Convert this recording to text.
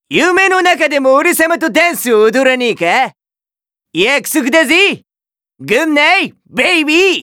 夢の中でも俺様とダンスを踊らねえか？約束だぜ。グッナイベイビー。